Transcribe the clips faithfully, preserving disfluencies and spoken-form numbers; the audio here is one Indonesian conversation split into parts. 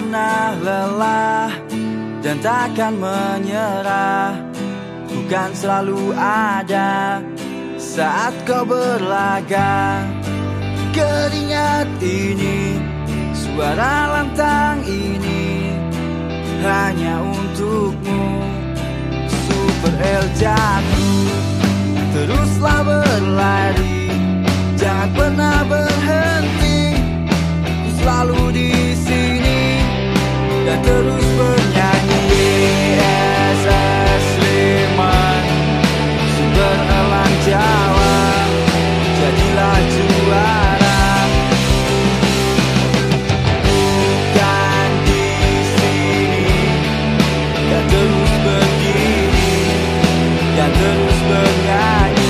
pernah lelah dan takkan menyerah, bukan selalu ada saat kau berlaga. Keringat ini, suara lantang ini, hanya untukmu. Super El jatuh, teruslah berlari, jangan pernah berhenti. Ku selalu di sini dan terus bernyanyi. S S Sleman, sumber elang Jawa, jadilah juara. Bukan di sini, dan terus begini, dan terus bernyanyi.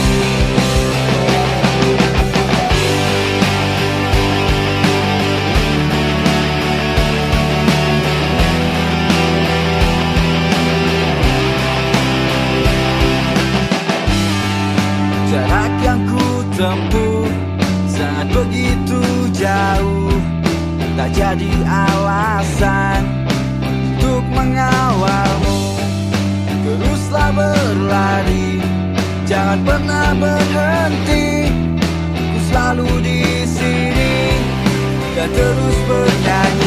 Jarak yang ku tempuh sangat begitu jauh, tak jadi alasan untuk mengawalmu. Teruslah berlari, jangan pernah berhenti. Ku selalu di sini dan terus bernyanyi.